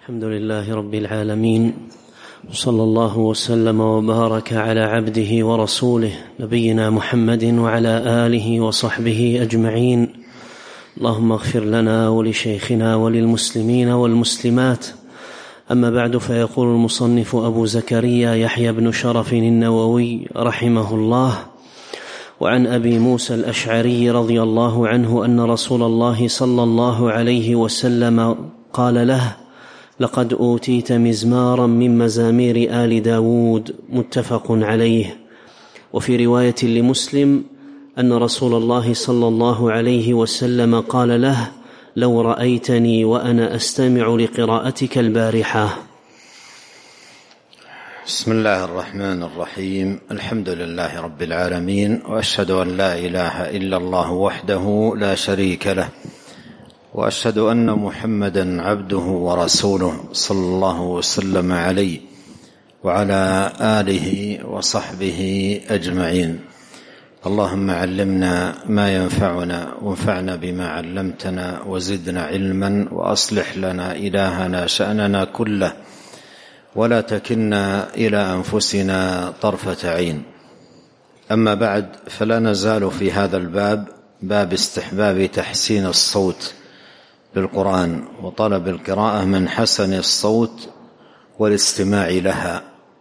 الحمد لله رب العالمين، صلى الله وسلم وبارك على عبده ورسوله نبينا محمد وعلى آله وصحبه أجمعين. اللهم اغفر لنا ولشيخنا وللمسلمين والمسلمات. أما بعد، فيقول المصنف أبو زكريا يحيى بن شرف النووي رحمه الله: وعن أبي موسى الأشعري رضي الله عنه أن رسول الله صلى الله عليه وسلم قال له: لقد أوتيت مزمارا من مزامير آل داود، متفق عليه. وفي رواية لمسلم أن رسول الله صلى الله عليه وسلم قال له: لو رأيتني وأنا أستمع لقراءتك البارحة. بسم الله الرحمن الرحيم. الحمد لله رب العالمين، وأشهد أن لا إله إلا الله وحده لا شريك له، وأشهد أن محمدا عبده ورسوله صلى الله وسلم عليه وعلى آله وصحبه أجمعين. اللهم علمنا ما ينفعنا، وانفعنا بما علمتنا، وزدنا علما، وأصلح لنا إلهنا شأننا كله، ولا تكلنا إلى أنفسنا طرفة عين. أما بعد، فلا نزال في هذا الباب، باب استحباب تحسين الصوت بالقرآن وطلب القراءة من حسن الصوت والاستماع لها.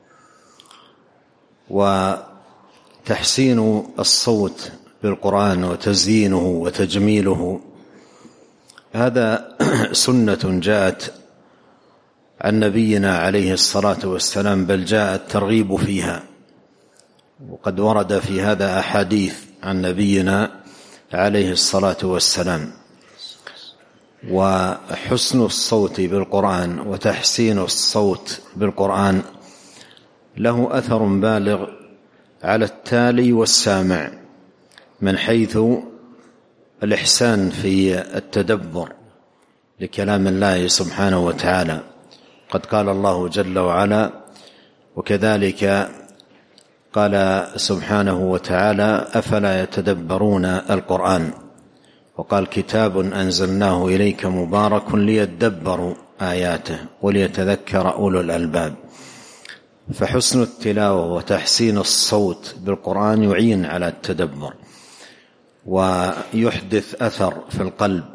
وتحسين الصوت بالقرآن وتزيينه وتجميله هذا سنة جاءت عن نبينا عليه الصلاة والسلام، بل جاء الترغيب فيها، وقد ورد في هذا أحاديث عن نبينا عليه الصلاة والسلام. وحسن الصوت بالقرآن وتحسين الصوت بالقرآن له أثر بالغ على التالي والسامع، من حيث الإحسان في التدبر لكلام الله سبحانه وتعالى. قد قال الله جل وعلا: وكذلك قال سبحانه وتعالى: أفلا يتدبرون القرآن. وقال: كتاب أنزلناه إليك مبارك ليدبروا آياته وليتذكر أولو الألباب. فحسن التلاوة وتحسين الصوت بالقرآن يعين على التدبر، ويحدث أثر في القلب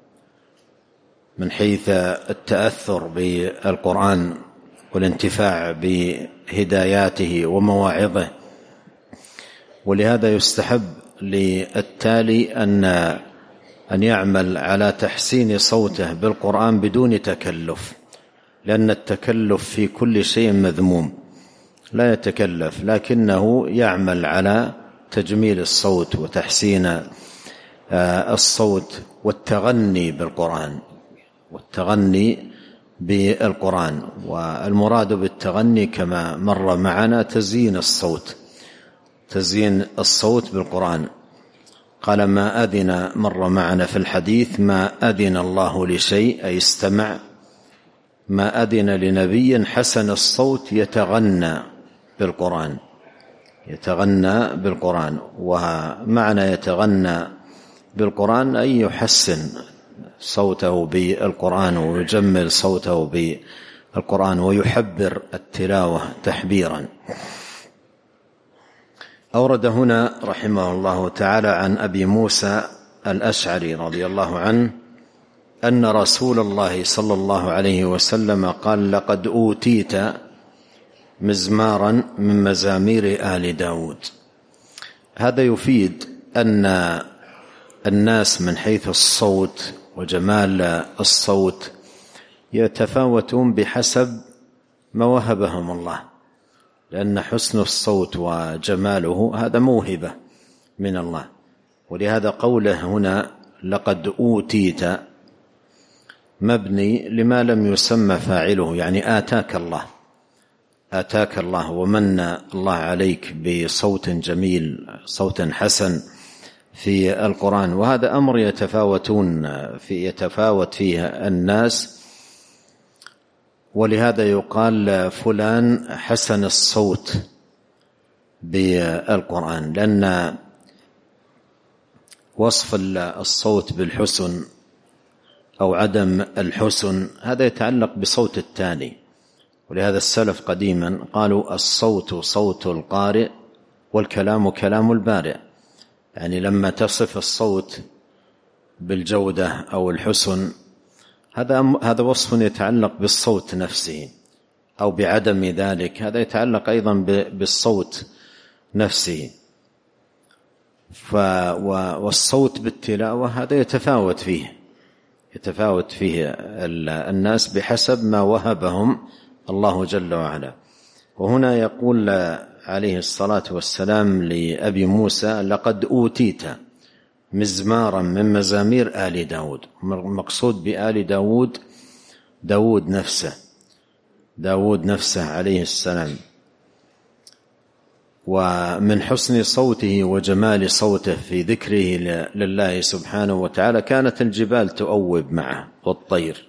من حيث التأثر بالقرآن والانتفاع بهداياته ومواعظه. ولهذا يستحب للتالي أن يعمل على تحسين صوته بالقرآن بدون تكلف، لأن التكلف في كل شيء مذموم، لا يتكلف، لكنه يعمل على تجميل الصوت وتحسين الصوت والتغني بالقرآن. والمراد بالتغني كما مر معنا تزيين الصوت بالقرآن. قال: ما أذن، مر معنا في الحديث: ما أذن الله لشيء، أي استمع، ما أذن لنبي حسن الصوت يتغنى بالقرآن. ومعنى يتغنى بالقرآن أي يحسن صوته بالقرآن ويجمل صوته بالقرآن ويحبر التلاوة تحبيرا. أورد هنا رحمه الله تعالى عن أبي موسى الأشعري رضي الله عنه أن رسول الله صلى الله عليه وسلم قال: لقد أوتيت مزمارا من مزامير آل داود. هذا يفيد أن الناس من حيث الصوت وجمال الصوت يتفاوتون بحسب ما وهبهم الله، لأن حسن الصوت وجماله هذا موهبة من الله. ولهذا قوله هنا لقد أوتيت مبني لما لم يسمى فاعله، يعني آتاك الله ومن الله عليك بصوت جميل، صوت حسن في القرآن. وهذا أمر يتفاوت فيه الناس، ولهذا يقال فلان حسن الصوت بالقرآن، لأن وصف الصوت بالحسن أو عدم الحسن، هذا يتعلق بصوت التالي. ولهذا السلف قديما قالوا الصوت صوت القارئ والكلام كلام البارئ. يعني لما تصف الصوت بالجودة أو الحسن، هذا وصف يتعلق بالصوت نفسه، أو بعدم ذلك هذا يتعلق أيضا بالصوت نفسه. والصوت بالتلاوة هذا يتفاوت فيه الناس بحسب ما وهبهم الله جل وعلا. وهنا يقول عليه الصلاة والسلام لأبي موسى: لقد أوتيت مزمارا من مزامير آل داود. المقصود بآل داود نفسه عليه السلام. ومن حسن صوته وجمال صوته في ذكره لله سبحانه وتعالى كانت الجبال تؤوب معه والطير.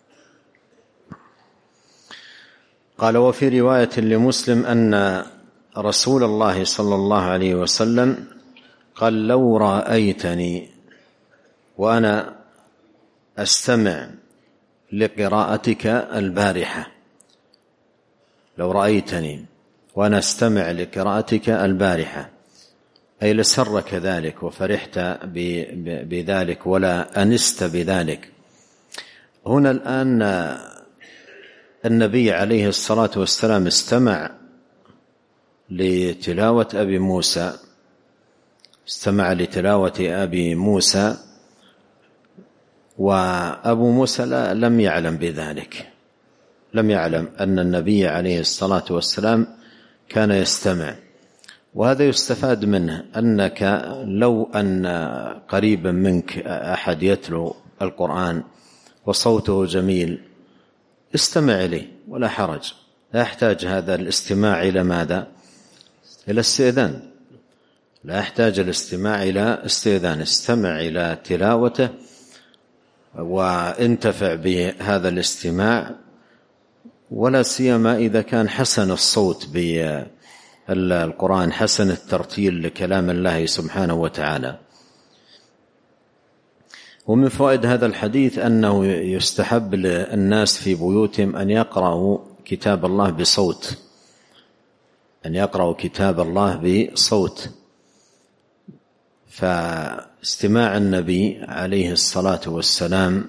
قال: وفي رواية لمسلم أن رسول الله صلى الله عليه وسلم قال: لو رأيتني وأنا أستمع لقراءتك البارحة، لو رأيتني وأنا أستمع لقراءتك البارحة، أي لسرك ذلك وفرحت بذلك ولا أنست بذلك. هنا الآن النبي عليه الصلاة والسلام استمع لتلاوة أبي موسى، وأبو موسى لم يعلم بذلك، لم يعلم أن النبي عليه الصلاة والسلام كان يستمع. وهذا يستفاد منه أنك لو أن قريبا منك أحد يتلو القرآن وصوته جميل استمع إليه ولا حرج، لا يحتاج هذا الاستماع إلى ماذا؟ إلى استئذان، لا يحتاج الاستماع إلى استئذان. استمع إلى تلاوته وانتفع بهذا الاستماع، ولا سيما إذا كان حسن الصوت بالقرآن، حسن الترتيل لكلام الله سبحانه وتعالى. ومن فوائد هذا الحديث أنه يستحب للناس في بيوتهم أن يقرأوا كتاب الله بصوت، فاستماع النبي عليه الصلاة والسلام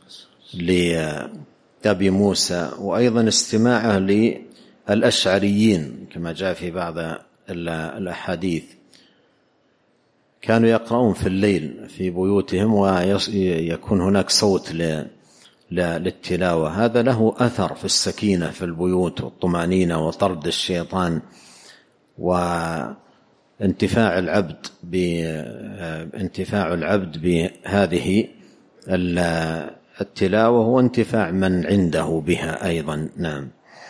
لأبي موسى، وأيضا استماعه للأشعريين كما جاء في بعض الأحاديث، كانوا يقرؤون في الليل في بيوتهم ويكون هناك صوت للتلاوة. هذا له أثر في السكينة في البيوت والطمأنينة وطرد الشيطان، وانتفاع العبد بهذه التلاوة وانتفاع من عنده بها أيضا. نعم.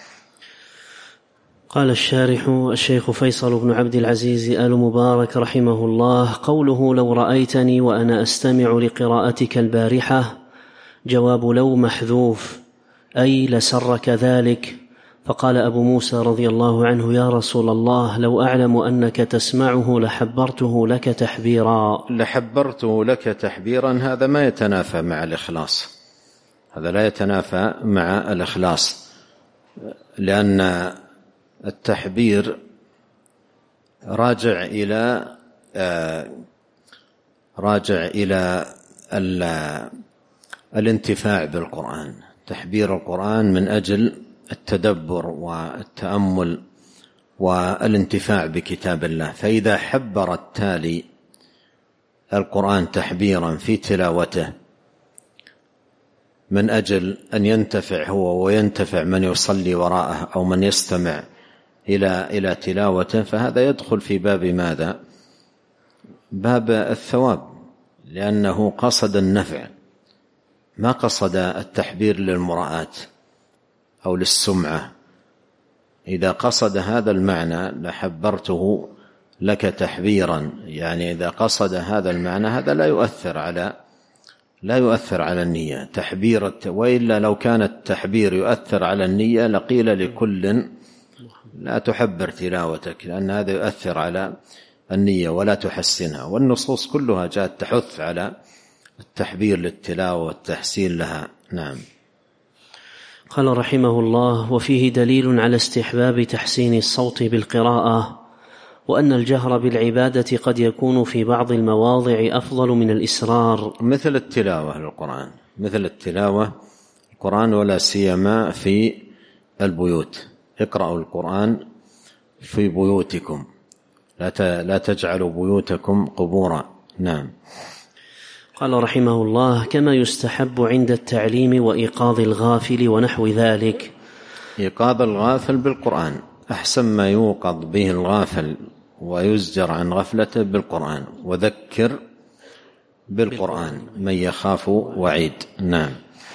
قال الشارح الشيخ فيصل بن عبد العزيز آل مبارك رحمه الله: قوله لو رأيتني وأنا أستمع لقراءتك البارحة، جواب لو محذوف، أي لسرك ذلك. فقال أبو موسى رضي الله عنه: يا رسول الله، لو أعلم أنك تسمعه لحبرته لك تحبيرا. هذا ما يتنافى مع الإخلاص، هذا لا يتنافى مع الإخلاص، لأن التحبير راجع إلى الانتفاع بالقرآن، تحبير القرآن من أجل التدبر والتأمل والانتفاع بكتاب الله. فإذا حبر التالي القرآن تحبيرا في تلاوته من أجل أن ينتفع هو وينتفع من يصلي وراءه أو من يستمع إلى تلاوته، فهذا يدخل في باب ماذا؟ باب الثواب، لأنه قصد النفع، ما قصد التحبير للمراءة أو للسمعة. إذا قصد هذا المعنى لحبرته لك تحبيرا، يعني إذا قصد هذا المعنى هذا لا يؤثر على النية تحبير. وإلا لو كان التحبير يؤثر على النية لقيل لكل لا تحبر تلاوتك، لأن هذا يؤثر على النية ولا تحسنها. والنصوص كلها جاءت تحث على التحبير للتلاوة والتحسين لها. نعم. قال رحمه الله: وفيه دليل على استحباب تحسين الصوت بالقراءة، وأن الجهر بالعبادة قد يكون في بعض المواضع أفضل من الإسرار، مثل التلاوة للقرآن، مثل التلاوة القرآن، ولا سيما في البيوت. اقرأوا القرآن في بيوتكم، لا تجعلوا بيوتكم قبورا. نعم. قال رحمه الله: كما يستحب عند التعليم وإيقاظ الغافل ونحو ذلك. إيقاظ الغافل بالقرآن أحسن ما يوقظ به الغافل ويزجر عن غفلته بالقرآن، وذكر بالقرآن من يخاف وعيد. نعم.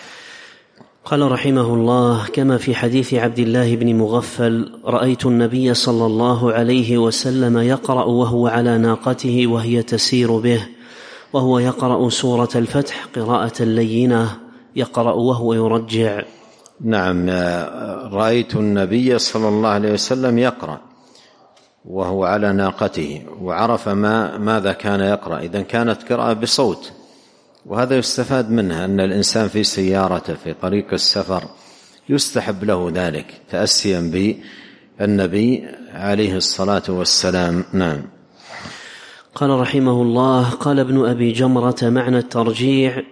قال رحمه الله: كما في حديث عبد الله بن مغفل: رأيت النبي صلى الله عليه وسلم يقرأ وهو على ناقته وهي تسير به، وهو يقرأ سورة الفتح قراءة لينة، يقرأ وهو يرجع. نعم. رأيت النبي صلى الله عليه وسلم يقرأ وهو على ناقته، وعرف ماذا كان يقرأ، إذن كانت قراءة بصوت. وهذا يستفاد منها أن الإنسان في سيارته في طريق السفر يستحب له ذلك تأسيا بالنبي عليه الصلاة والسلام. نعم. قال رحمه الله: قال ابن أبي جمرة: معنى الترجيع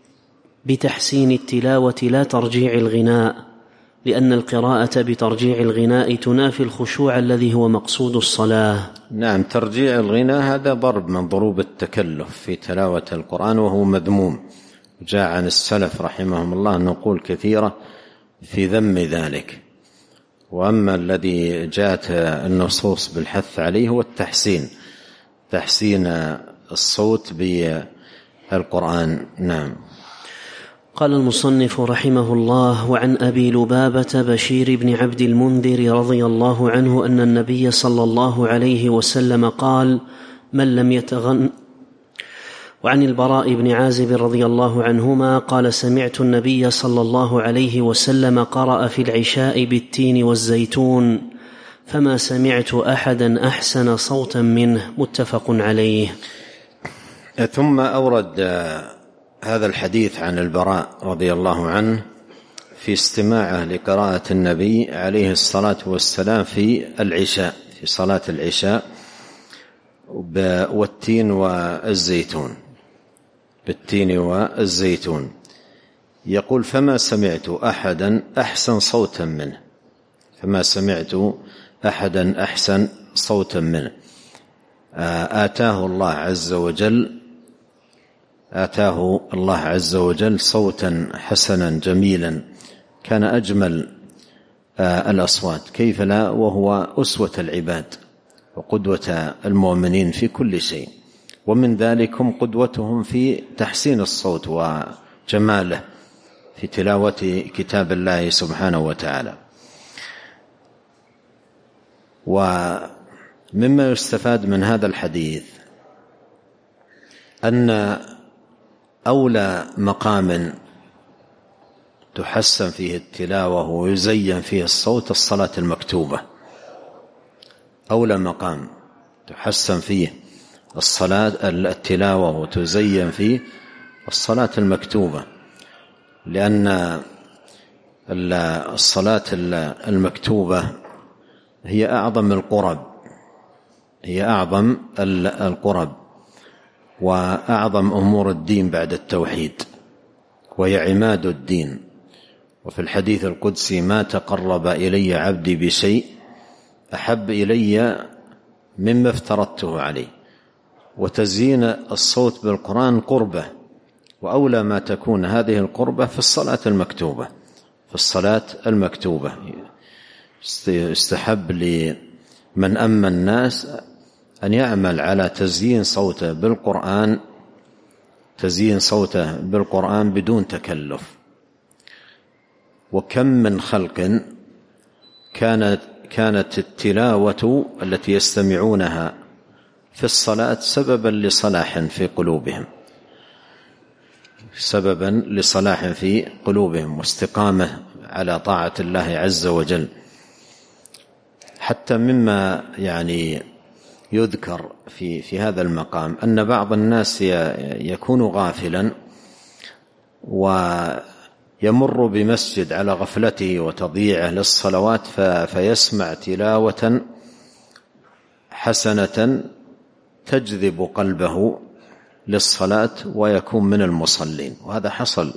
بتحسين التلاوة لا ترجيع الغناء، لأن القراءة بترجيع الغناء تنافي الخشوع الذي هو مقصود الصلاة. نعم. ترجيع الغناء هذا ضرب من ضروب التكلف في تلاوة القرآن، وهو مذموم. جاء عن السلف رحمهم الله نقول كثيرة في ذم ذلك. وأما الذي جاءت النصوص بالحث عليه هو تحسين الصوت بالقرآن. نعم. قال المصنف رحمه الله: وعن أبي لبابة بشير بن عبد المنذر رضي الله عنه أن النبي صلى الله عليه وسلم قال: من لم يتغن. وعن البراء بن عازب رضي الله عنهما قال: سمعت النبي صلى الله عليه وسلم قرأ في العشاء بالتين والزيتون، فما سمعت أحدا أحسن صوتا منه. متفق عليه. ثم أورد هذا الحديث عن البراء رضي الله عنه في استماعه لقراءة النبي عليه الصلاة والسلام في العشاء، في صلاة العشاء، والتين والزيتون، بالتين والزيتون. يقول: فما سمعت أحدا أحسن صوتا منه، فما سمعت أحدا أحسن صوتا منه. آتاه الله عز وجل صوتا حسنا جميلا، كان أجمل الأصوات، كيف لا وهو أسوة العباد وقدوة المؤمنين في كل شيء، ومن ذلك هم قدوتهم في تحسين الصوت وجماله في تلاوة كتاب الله سبحانه وتعالى. ومما يستفاد من هذا الحديث أن أولى مقام تحسن فيه التلاوة ويزين فيه الصوت الصلاة المكتوبة. أولى مقام تحسن فيه التلاوة وتزين فيه الصلاة المكتوبة، لأن الصلاة المكتوبة هي أعظم القرب وأعظم أمور الدين بعد التوحيد، وهي عماد الدين. وفي الحديث القدسي: ما تقرب إلي عبدي بشيء أحب إلي مما افترضته عليه. وتزيين الصوت بالقرآن قربة، وأولى ما تكون هذه القربة في الصلاة المكتوبة. يستحب لمن أما الناس أن يعمل على تزيين صوته بالقرآن بدون تكلف. وكم من خلق كانت التلاوة التي يستمعونها في الصلاة سببا لصلاح في قلوبهم واستقامة على طاعة الله عز وجل. حتى مما يذكر في هذا المقام أن بعض الناس يكون غافلا ويمر بمسجد على غفلته وتضييعه للصلوات فيسمع تلاوة حسنة تجذب قلبه للصلاة ويكون من المصلين، وهذا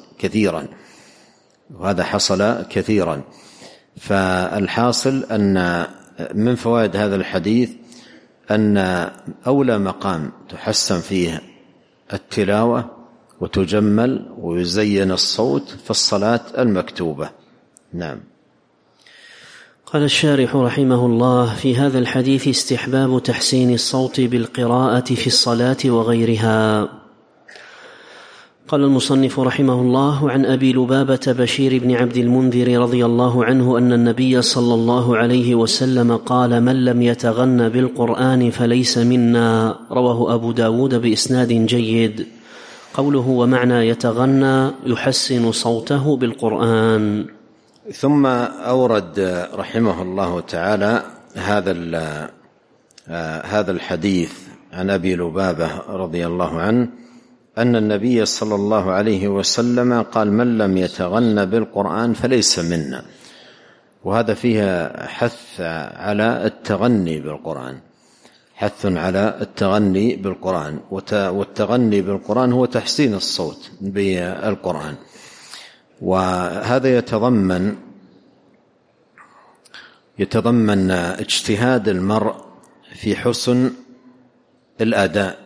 حصل كثيرا. فالحاصل أن من فوائد هذا الحديث أن أولى مقام تحسن فيه التلاوة وتجمل ويزين الصوت في الصلاة المكتوبة. نعم. قال الشارح رحمه الله: في هذا الحديث استحباب تحسين الصوت بالقراءة في الصلاة وغيرها. قال المصنف رحمه الله: عن أبي لبابة بشير بن عبد المنذر رضي الله عنه أن النبي صلى الله عليه وسلم قال: من لم يتغن بالقرآن فليس منا. رواه أبو داود بإسناد جيد. قوله ومعنى يتغنى يحسن صوته بالقرآن. ثم أورد رحمه الله تعالى هذا الحديث عن أبي لبابة رضي الله عنه أن النبي صلى الله عليه وسلم قال: من لم يتغن بالقرآن فليس منا. وهذا فيها حث على التغني بالقرآن، والتغني بالقرآن هو تحسين الصوت بالقرآن. وهذا يتضمن اجتهاد المرء في حسن الأداء،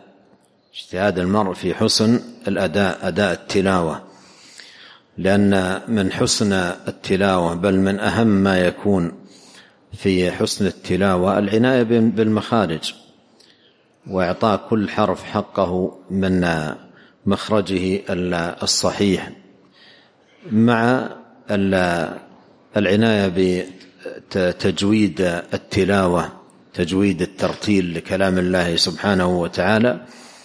أداء التلاوة، لأن من حسن التلاوة بل من أهم ما يكون في حسن التلاوة العناية بالمخارج وإعطاء كل حرف حقه من مخرجه الصحيح، مع العناية بتجويد التلاوة، تجويد الترتيل لكلام الله سبحانه وتعالى،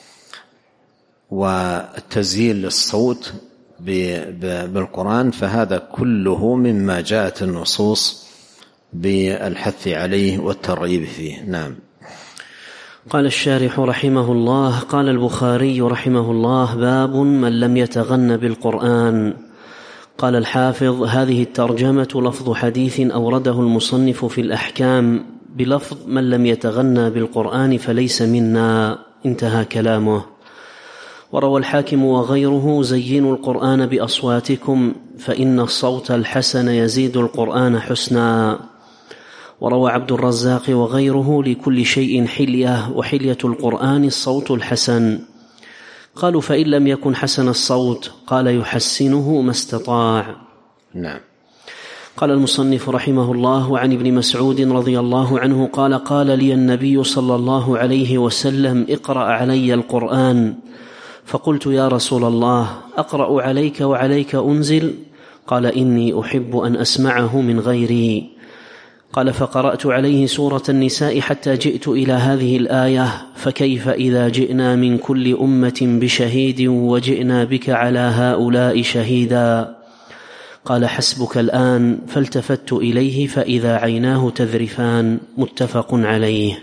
والتزيين للصوت بالقرآن. فهذا كله مما جاءت النصوص بالحث عليه والترغيب فيه. نعم. قال الشارح رحمه الله: قال البخاري رحمه الله: باب من لم يتغن بالقرآن. قال الحافظ: هذه الترجمة لفظ حديث أورده المصنف في الأحكام بلفظ من لم يتغنى بالقرآن فليس منا، انتهى كلامه. وروى الحاكم وغيره: زينوا القرآن بأصواتكم فإن الصوت الحسن يزيد القرآن حسنا. وروى عبد الرزاق وغيره: لكل شيء حلية، وحلية القرآن الصوت الحسن. قالوا: فإن لم يكن حسن الصوت؟ قال: يحسنه ما استطاع. نعم. قال المصنف رحمه الله: عن ابن مسعود رضي الله عنه قال: قال لي النبي صلى الله عليه وسلم: اقرأ علي القرآن. فقلت: يا رسول الله، أقرأ عليك وعليك أنزل؟ قال: إني أحب أن أسمعه من غيري. قال: فقرأت عليه سورة النساء حتى جئت إلى هذه الآية: فكيف إذا جئنا من كل أمة بشهيد وجئنا بك على هؤلاء شهيدا. قال: حسبك الآن. فالتفت إليه فإذا عيناه تذرفان، متفق عليه.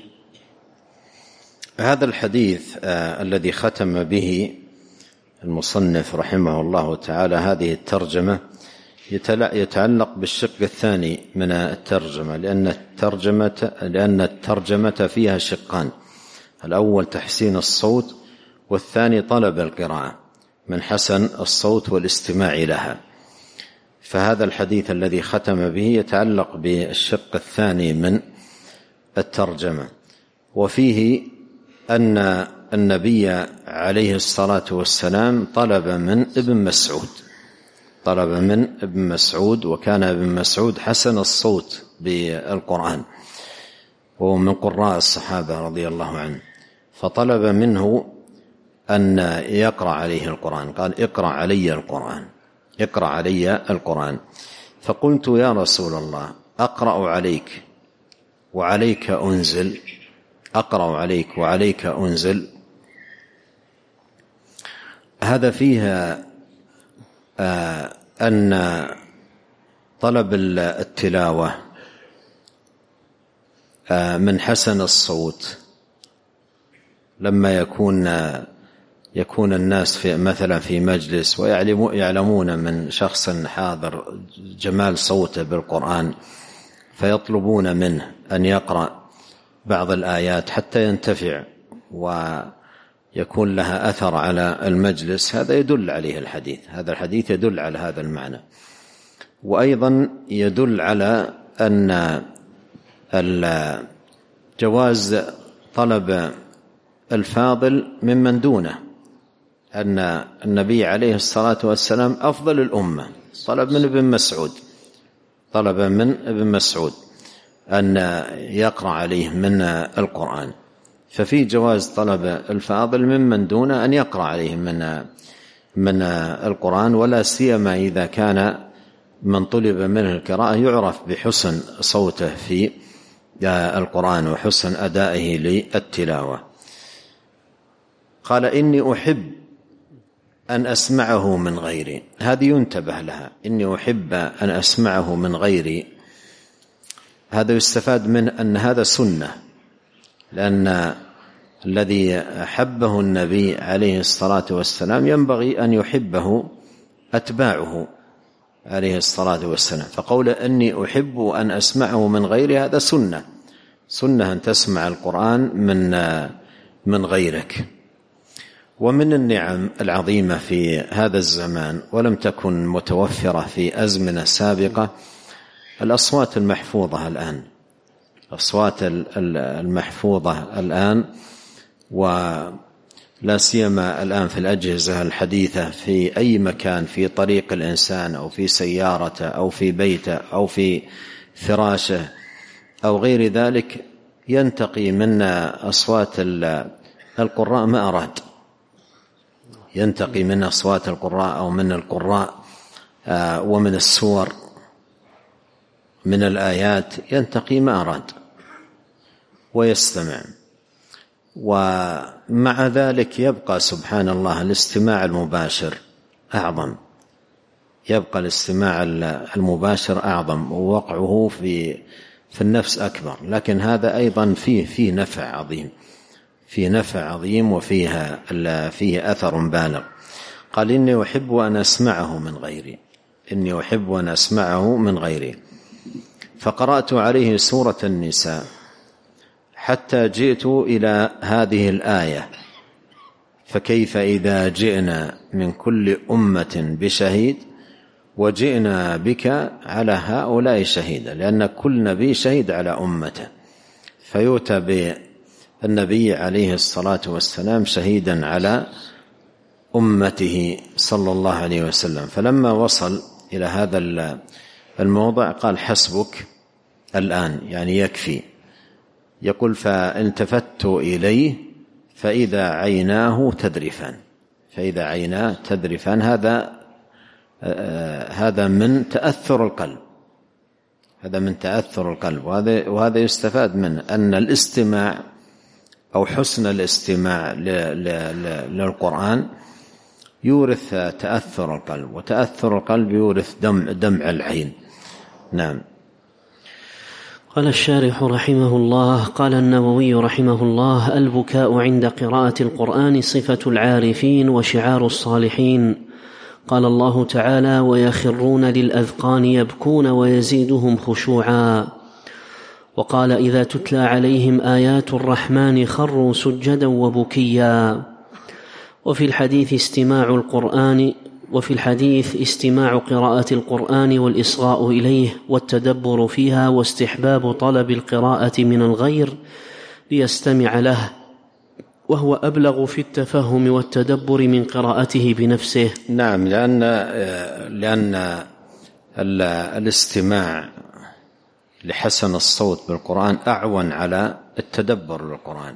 هذا الحديث الذي ختم به المصنف رحمه الله تعالى هذه الترجمة يتعلق بالشق الثاني من الترجمة، لأن الترجمة فيها شقان: الأول تحسين الصوت، والثاني طلب القراءة من حسن الصوت والاستماع لها. فهذا الحديث الذي ختم به يتعلق بالشق الثاني من الترجمة، وفيه أن النبي عليه الصلاة والسلام طلب من ابن مسعود، وكان ابن مسعود حسن الصوت بالقرآن وهو من قراء الصحابة رضي الله عنه، فطلب منه أن يقرأ عليه القرآن. قال: اقرأ علي القرآن. فقلت: يا رسول الله، أقرأ عليك وعليك أنزل؟ هذا فيها أن طلب التلاوة من حسن الصوت لما يكون الناس مثلا في مجلس ويعلمون من شخص حاضر جمال صوته بالقرآن، فيطلبون منه أن يقرأ بعض الآيات حتى ينتفع ويكون لها أثر على المجلس، هذا يدل عليه الحديث. هذا الحديث يدل على هذا المعنى. وأيضا يدل على أن جواز طلب الفاضل ممن دونه، أن النبي عليه الصلاة والسلام أفضل الأمة طلب من ابن مسعود أن يقرأ عليه من القرآن، ففي جواز طلب الفاضل ممن دونه أن يقرأ عليه من القرآن، ولا سيما إذا كان من طلب منه القراءة يعرف بحسن صوته في القرآن وحسن أدائه للتلاوة. قال إني أحب أن أسمعه من غيري، هذه ينتبه لها، إني أحب أن أسمعه من غيري. هذا يستفاد من أن هذا سنة، لأن الذي أحبه النبي عليه الصلاة والسلام ينبغي أن يحبه أتباعه عليه الصلاة والسلام. فقول إني أحب أن أسمعه من غيري هذا سنة أن تسمع القرآن من غيرك. ومن النعم العظيمة في هذا الزمان ولم تكن متوفرة في أزمنة سابقة الأصوات المحفوظة الآن، الأصوات المحفوظة الآن، ولا سيما الآن في الأجهزة الحديثة في أي مكان، في طريق الإنسان أو في سيارته أو في بيته أو في فراشه أو غير ذلك، ينتقي من أصوات القراء ما أراد، ينتقي من أصوات القراء أو من القراء ومن السور من الآيات، ينتقي ما أراد ويستمع. ومع ذلك يبقى سبحان الله الاستماع المباشر أعظم، يبقى الاستماع المباشر أعظم ووقعه في النفس أكبر، لكن هذا أيضا فيه نفع عظيم، فيه نفع عظيم فيه أثر بالغ. قال إني أحب أن أسمعه من غيري، إني أحب أن أسمعه من غيري. فقرأت عليه سورة النساء حتى جئت إلى هذه الآية: فكيف إذا جئنا من كل أمة بشهيد وجئنا بك على هؤلاء شهيدا، لأن كل نبي شهيد على أمته، فيؤتى بالنبي عليه الصلاة والسلام شهيدا على أمته صلى الله عليه وسلم. فلما وصل إلى هذا الموضع قال: حسبك الآن، يعني يكفي. يقول: فالتفت إليه فإذا عيناه تذرفان، فإذا عيناه تذرفان. هذا من تأثر القلب، هذا من تأثر القلب. وهذا يستفاد منه أن الاستماع أو حسن الاستماع للقرآن يورث تأثر القلب، وتأثر القلب يورث دمع العين. نعم. قال الشارح رحمه الله: قال النووي رحمه الله: البكاء عند قراءة القرآن صفة العارفين وشعار الصالحين. قال الله تعالى: ويخرون للأذقان يبكون ويزيدهم خشوعا. وقال: إذا تتلى عليهم آيات الرحمن خروا سجدا وبكيا. وفي الحديث استماع قراءة القرآن والإصغاء إليه والتدبر فيها واستحباب طلب القراءة من الغير ليستمع له، وهو أبلغ في التفهم والتدبر من قراءته بنفسه. نعم، لأن الاستماع لحسن الصوت بالقرآن أعون على التدبر للقرآن،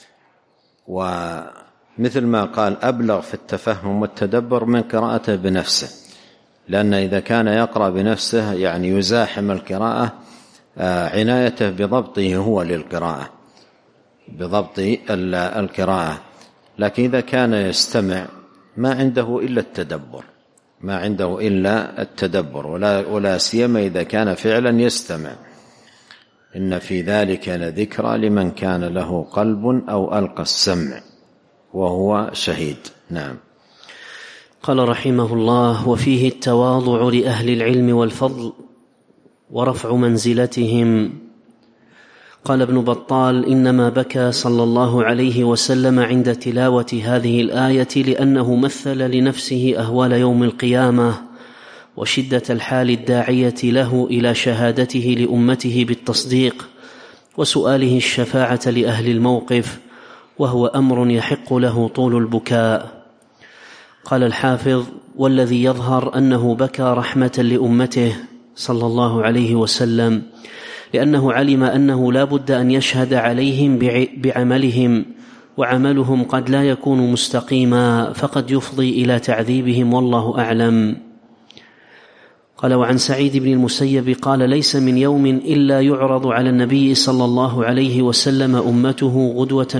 ومثل ما قال أبلغ في التفهم والتدبر من قراءته بنفسه، لأن إذا كان يقرأ بنفسه يعني يزاحم القراءة، عنايته بضبطه هو للقراءة، بضبط القراءة. لكن إذا كان يستمع ما عنده إلا التدبر، ما عنده إلا التدبر، ولا سيما إذا كان فعلا إن في ذلك لذكرى لمن كان له قلب أو ألقى السمع وهو شهيد. نعم. قال رحمه الله: وفيه التواضع لأهل العلم والفضل ورفع منزلتهم. قال ابن بطال: إنما بكى صلى الله عليه وسلم عند تلاوة هذه الآية لأنه مثل لنفسه أهوال يوم القيامة وشدة الحال الداعية له إلى شهادته لأمته بالتصديق وسؤاله الشفاعة لأهل الموقف، وهو أمر يحق له طول البكاء. قال الحافظ: والذي يظهر أنه بكى رحمة لأمته صلى الله عليه وسلم، لأنه علم أنه لا بد أن يشهد عليهم بعملهم، وعملهم قد لا يكون مستقيما فقد يفضي إلى تعذيبهم، والله أعلم. قال: وعن سعيد بن المسيب قال: ليس من يوم إلا يعرض على النبي صلى الله عليه وسلم أمته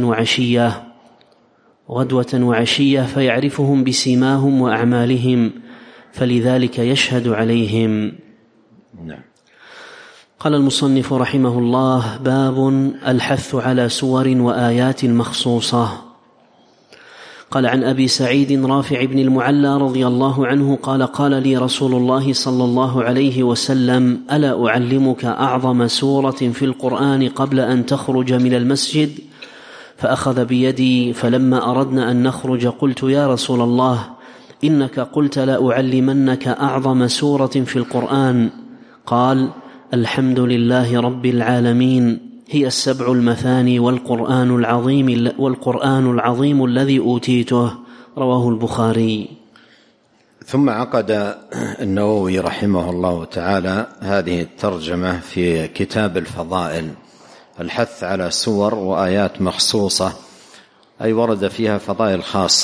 غدوة وعشية فيعرفهم بسيماهم وأعمالهم، فلذلك يشهد عليهم. نعم. قال المصنف رحمه الله: باب الحث على سور وآيات مخصوصة. قال: عن أبي سعيد رافع بن المعلى رضي الله عنه قال: قال لي رسول الله صلى الله عليه وسلم: ألا أعلمك أعظم سورة في القرآن قبل أن تخرج من المسجد؟ فأخذ بيدي، فلما أردنا أن نخرج قلت: يا رسول الله، إنك قلت لا أعلمنك أعظم سورة في القرآن. قال: الحمد لله رب العالمين، هي السبع المثاني والقرآن العظيم الذي أوتيته. رواه البخاري. ثم عقد النووي رحمه الله تعالى هذه الترجمة في كتاب الفضائل: الحث على سور وآيات مخصوصة، أي ورد فيها فضائل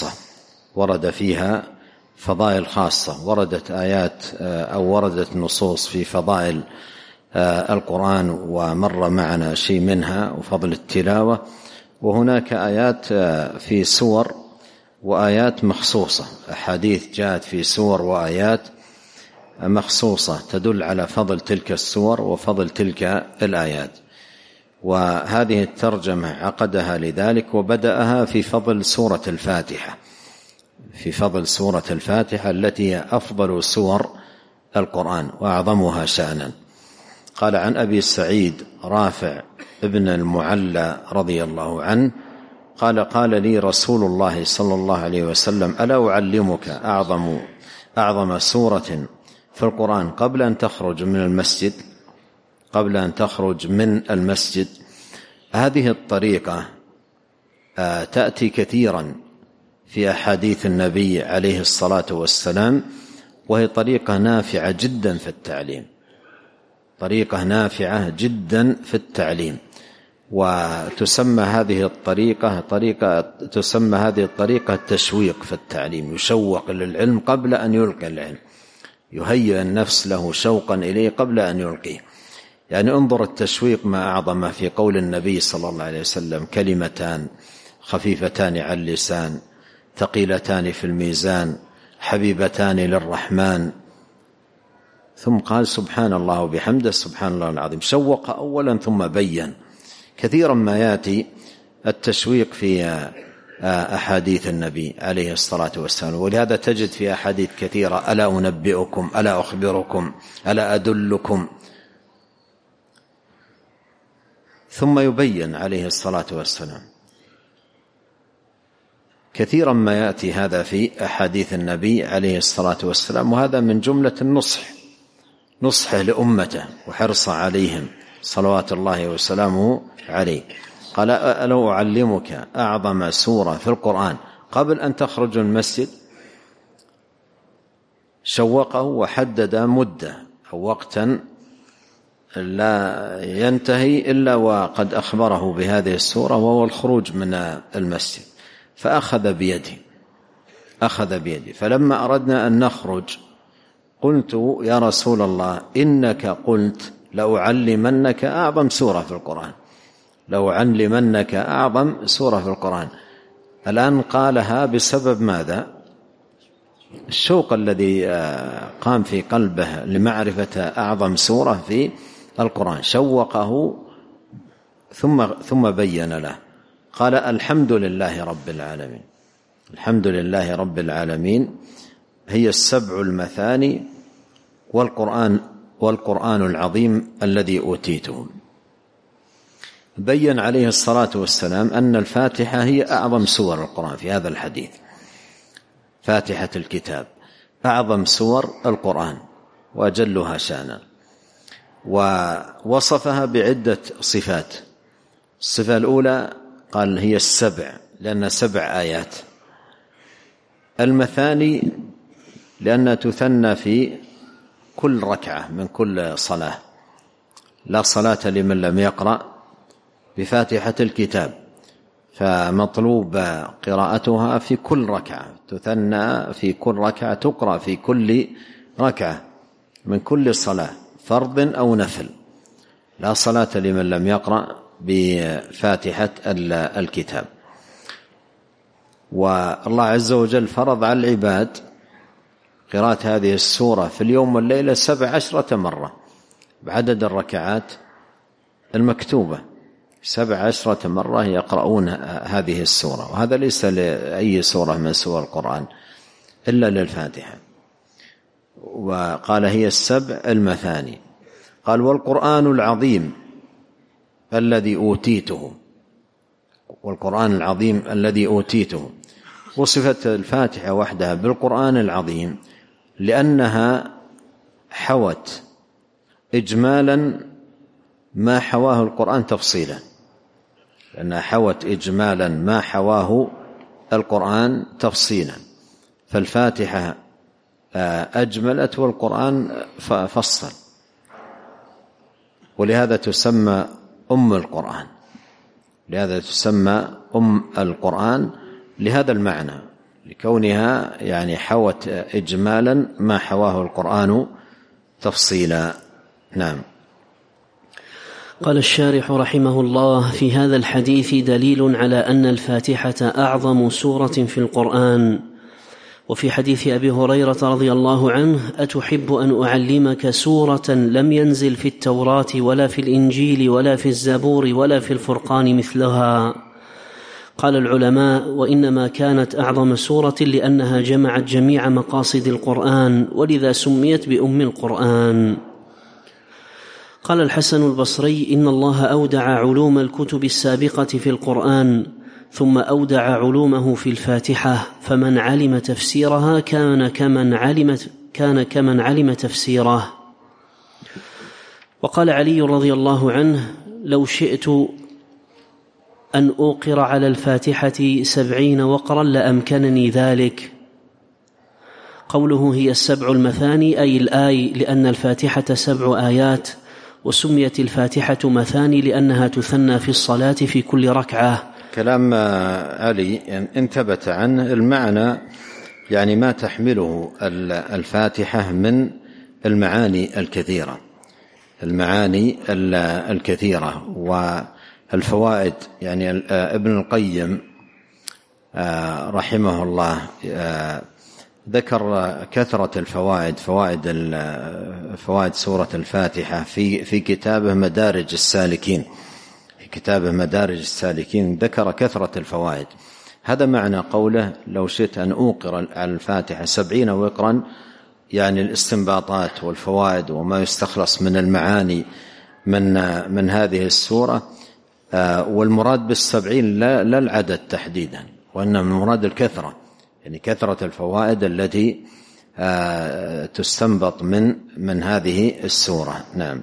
خاصة، وردت آيات أو وردت نصوص في فضائل القرآن ومر معنا شيء منها وفضل التلاوة، وهناك آيات في سور وآيات مخصوصة، أحاديث جاءت في سور وآيات مخصوصة تدل على فضل تلك السور وفضل تلك الآيات. وهذه الترجمة عقدها لذلك، وبدأها في فضل سورة الفاتحة التي هي أفضل سور القرآن وأعظمها شأنا. قال: عن أبي سعيد رافع ابن المعلى رضي الله عنه قال: قال لي رسول الله صلى الله عليه وسلم: ألا أعلمك أعظم سورة في القرآن قبل أن تخرج من المسجد. هذه الطريقة تأتي كثيرا في أحاديث النبي عليه الصلاة والسلام، وهي طريقة نافعة جدا في التعليم، وتسمى هذه الطريقة التشويق في التعليم، يشوق للعلم قبل أن يلقي العلم، يهيئ النفس له شوقا إليه قبل أن يلقيه. يعني انظر التشويق ما أعظم في قول النبي صلى الله عليه وسلم: كلمتان خفيفتان على اللسان ثقيلتان في الميزان حبيبتان للرحمن. ثم قال: سبحان الله وبحمده سبحان الله العظيم. شوق أولا ثم بين. كثيرا ما يأتي التشويق في أحاديث النبي عليه الصلاة والسلام، ولهذا تجد في أحاديث كثيرة: ألا أنبئكم، ألا أخبركم، ألا أدلكم. ثم يبين عليه الصلاة والسلام. كثيرا ما يأتي هذا في أحاديث النبي عليه الصلاة والسلام، وهذا من جملة نصحه لأمته وحرص عليهم صلوات الله وسلامه عليه. قال: ألا أعلمك أعظم سورة في القرآن قبل أن تخرج من المسجد؟ شوقه وحدد مدة أو وقتا لا ينتهي إلا وقد أخبره بهذه السورة، وهو الخروج من المسجد. فأخذ بيدي فلما أردنا أن نخرج قلت: يا رسول الله، إنك قلت لأعلمنك أعظم سورة في القرآن. الآن قالها بسبب ماذا؟ الشوق الذي قام في قلبه لمعرفة أعظم سورة في القرآن، شوقه ثم بين له، قال الحمد لله رب العالمين. الحمد لله رب العالمين هي السبع المثاني والقرآن العظيم الذي أوتيته. بين عليه الصلاة والسلام أن الفاتحة هي أعظم سور القرآن في هذا الحديث. فاتحة الكتاب أعظم سور القرآن وأجلها شأنا، ووصفها بعدة صفات. الصفة الأولى قال هي السبع لأنها 7 آيات. المثاني لأنها تثنى في كل ركعة من كل صلاة، لا صلاة لمن لم يقرأ بفاتحة الكتاب، فمطلوب قراءتها في كل ركعة، تثنى في كل ركعة، تقرأ في كل ركعة من كل صلاة، فرض أو نفل، لا صلاة لمن لم يقرأ بفاتحة الكتاب. والله عز وجل فرض على العباد قراءة هذه السورة في اليوم والليلة 17 مرة بعدد الركعات المكتوبة. 17 مرة يقرؤون هذه السورة، وهذا ليس لأي سورة من سور القرآن إلا للفاتحة. وقال هي السبع المثاني. قال والقرآن العظيم الذي أوتيته، والقرآن العظيم الذي أوتيته. وصفت الفاتحة وحدها بالقرآن العظيم لأنها حوت إجمالا ما حواه القرآن تفصيلا، لأنها حوت إجمالا ما حواه القرآن تفصيلا، فالفاتحة أجملت والقرآن فصل، ولهذا تسمى أم القرآن، لهذا تسمى أم القرآن لهذا المعنى، لكونها يعني حوت إجمالا ما حواه القرآن تفصيلا. نعم. قال الشارح رحمه الله: في هذا الحديث دليل على أن الفاتحة أعظم سورة في القرآن. وفي حديث أبي هريرة رضي الله عنه: أتحب أن أعلمك سورة لم ينزل في التوراة ولا في الإنجيل ولا في الزبور ولا في الفرقان مثلها؟ قال العلماء: وإنما كانت أعظم سورة لأنها جمعت جميع مقاصد القرآن، ولذا سميت بأم القرآن. قال الحسن البصري: إن الله أودع علوم الكتب السابقة في القرآن، ثم أودع علومه في الفاتحة، فمن علم تفسيرها كان كمن علم تفسيره. وقال علي رضي الله عنه: لو شئت أن أوقر على الفاتحة 70 وقرا لأمكنني ذلك. قوله هي السبع المثاني أي الآي، لأن الفاتحة 7 آيات، وسميت الفاتحة مثاني لأنها تثنى في الصلاة في كل ركعة. كلام علي إن ثبت عنه المعنى، يعني ما تحمله الفاتحة من المعاني الكثيرة، المعاني الكثيرة والفوائد. يعني ابن القيم رحمه الله ذكر كثرة الفوائد، فوائد سورة الفاتحة في كتابه مدارج السالكين. في كتابه مدارج السالكين ذكر كثرة الفوائد. هذا معنى قوله: لو شئت أن أوقر على الفاتحة 70 وقرا، يعني الاستنباطات والفوائد وما يستخلص من المعاني من هذه السورة. والمراد بال70 لا العدد تحديدا، وإنما المراد الكثرة، يعني كثرة الفوائد التي تستنبط من هذه السورة. نعم.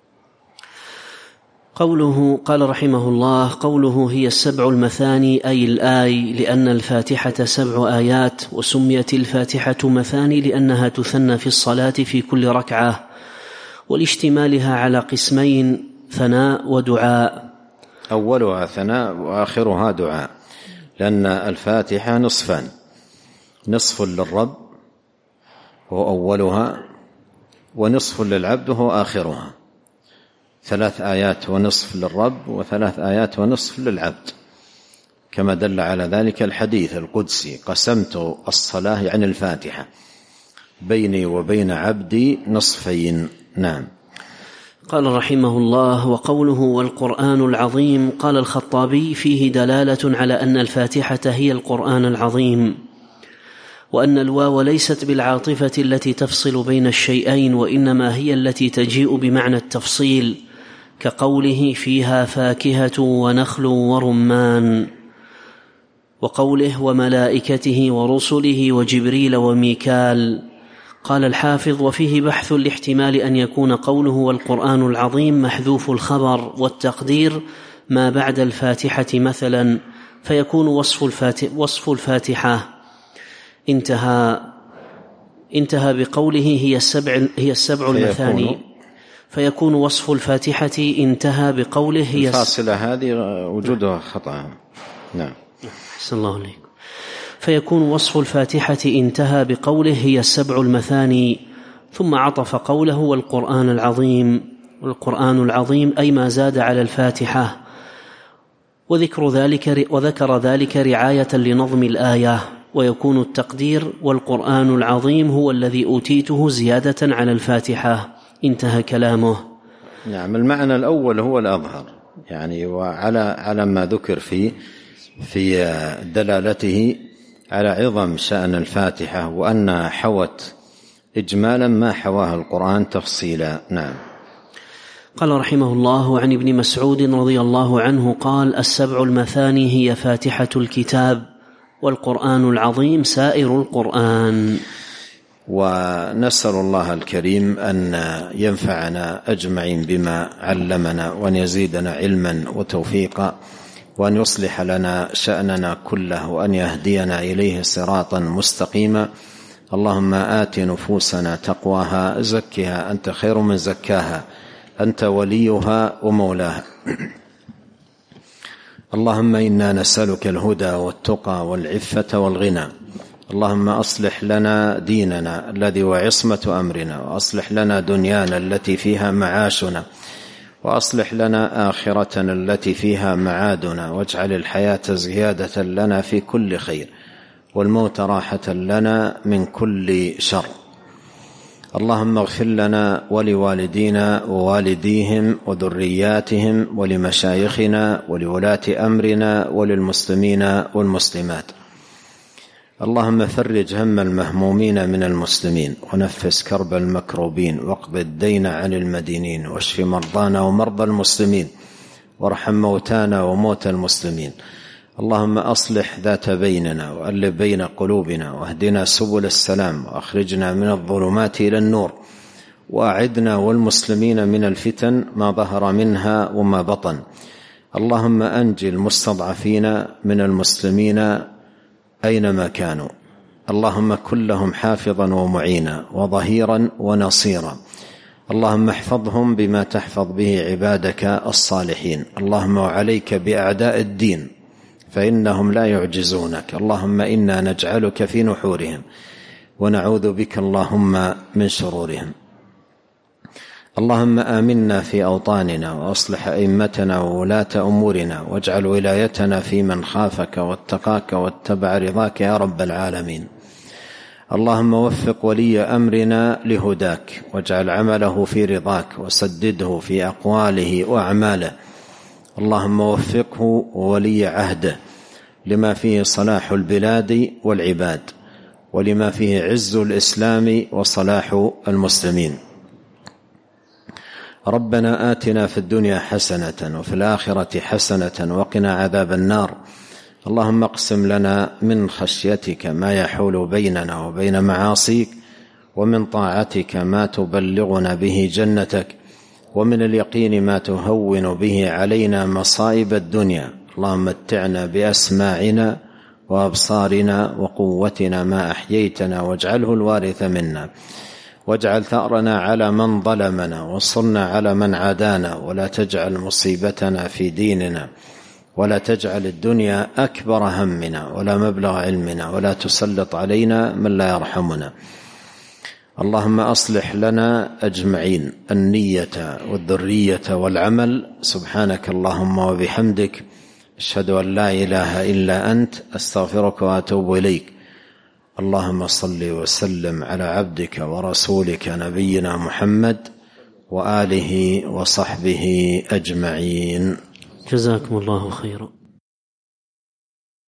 قوله قال رحمه الله: قوله هي السبع المثاني أي الآي، لأن الفاتحة 7 آيات، وسميت الفاتحة مثاني لأنها تثنى في الصلاة في كل ركعة، ولاشتمالها على قسمين: ثناء ودعاء. أولها ثناء وآخرها دعاء، لأن الفاتحة نصفان: نصف للرب وهو أولها، ونصف للعبد وهو آخرها. 3 آيات ونصف للرب، و3 آيات ونصف للعبد، كما دل على ذلك الحديث القدسي: قسمت الصلاة يعني الفاتحة بيني وبين عبدي نصفين. نعم. قال رحمه الله: وقوله والقرآن العظيم، قال الخطابي: فيه دلالة على أن الفاتحة هي القرآن العظيم، وأن الواو ليست بالعاطفة التي تفصل بين الشيئين، وإنما هي التي تجيء بمعنى التفصيل، كقوله: فيها فاكهة ونخل ورمان، وقوله: وملائكته ورسله وجبريل وميكال. قال الحافظ: وفيه بحث لاحتمال أن يكون قوله والقرآن العظيم محذوف الخبر والتقدير ما بعد الفاتحة مثلا، فيكون وصف الفاتحة انتهى بقوله هي السبع المثاني، فيكون وصف الفاتحة انتهى بقوله هي الفاصلة هذه وجودها خطأ. نعم. أحسن الله عليكم. فيكون وصف الفاتحة انتهى بقوله هي السبع المثاني، ثم عطف قوله والقرآن العظيم، والقرآن العظيم أي ما زاد على الفاتحة، وذكر ذلك رعاية لنظم الآية، ويكون التقدير والقرآن العظيم هو الذي أوتيته زيادة على الفاتحة. انتهى كلامه. نعم. المعنى الأول هو الأظهر، يعني وعلى ما ذكر في دلالته على عظم شأن الفاتحة، وأنها حوت إجمالا ما حواه القرآن تفصيلا. نعم. قال رحمه الله: عن ابن مسعود رضي الله عنه قال: السبع المثاني هي فاتحة الكتاب، والقرآن العظيم سائر القرآن. ونسأل الله الكريم أن ينفعنا أجمعين بما علمنا، وأن يزيدنا علما وتوفيقا، وأن يصلح لنا شأننا كله، وأن يهدينا إليه صراطا مستقيما. اللهم آت نفوسنا تقواها، زكها أنت خير من زكاها، أنت وليها ومولاها. اللهم إنا نسألك الهدى والتقى والعفة والغنى. اللهم أصلح لنا ديننا الذي هو عصمة أمرنا، وأصلح لنا دنيانا التي فيها معاشنا، وأصلح لنا آخرتنا التي فيها معادنا، واجعل الحياة زيادة لنا في كل خير، والموت راحة لنا من كل شر. اللهم اغفر لنا ولوالدينا ووالديهم وذرياتهم ولمشايخنا ولولاة أمرنا وللمسلمين والمسلمات. اللهم فرج هم المهمومين من المسلمين، ونفس كرب المكروبين، واقض الدين عن المدينين، واشف مرضانا ومرضى المسلمين، وارحم موتانا وموتى المسلمين. اللهم أصلح ذات بيننا، وألف بين قلوبنا، واهدنا سبل السلام، وأخرجنا من الظلمات إلى النور، وأعدنا والمسلمين من الفتن ما ظهر منها وما بطن. اللهم أنجي المستضعفين من المسلمين أينما كانوا. اللهم كن لهم حافظا ومعينا وظهيرا ونصيرا. اللهم احفظهم بما تحفظ به عبادك الصالحين. اللهم وعليك بأعداء الدين فإنهم لا يعجزونك. اللهم إنا نجعلك في نحورهم، ونعوذ بك اللهم من شرورهم. اللهم آمنا في أوطاننا، وأصلح أئمتنا وولاة أمورنا، واجعل ولايتنا في من خافك واتقاك واتبع رضاك يا رب العالمين. اللهم وفق ولي أمرنا لهداك، واجعل عمله في رضاك، وسدده في أقواله وأعماله. اللهم وفقه وولي عهده لما فيه صلاح البلاد والعباد، ولما فيه عز الإسلام وصلاح المسلمين. ربنا آتنا في الدنيا حسنة وفي الآخرة حسنة وقنا عذاب النار. اللهم اقسم لنا من خشيتك ما يحول بيننا وبين معاصيك، ومن طاعتك ما تبلغنا به جنتك، ومن اليقين ما تهون به علينا مصائب الدنيا. اللهم متعنا بأسماعنا وأبصارنا وقوتنا ما أحييتنا، واجعله الوارث منا، واجعل ثأرنا على من ظلمنا، وانصرنا على من عادانا، ولا تجعل مصيبتنا في ديننا، ولا تجعل الدنيا أكبر همنا ولا مبلغ علمنا، ولا تسلط علينا من لا يرحمنا. اللهم أصلح لنا أجمعين النية والذرية والعمل. سبحانك اللهم وبحمدك، أشهد أن لا إله إلا أنت، أستغفرك وأتوب إليك. اللهم صل وسلم على عبدك ورسولك نبينا محمد وآله وصحبه أجمعين. جزاكم الله خيرا.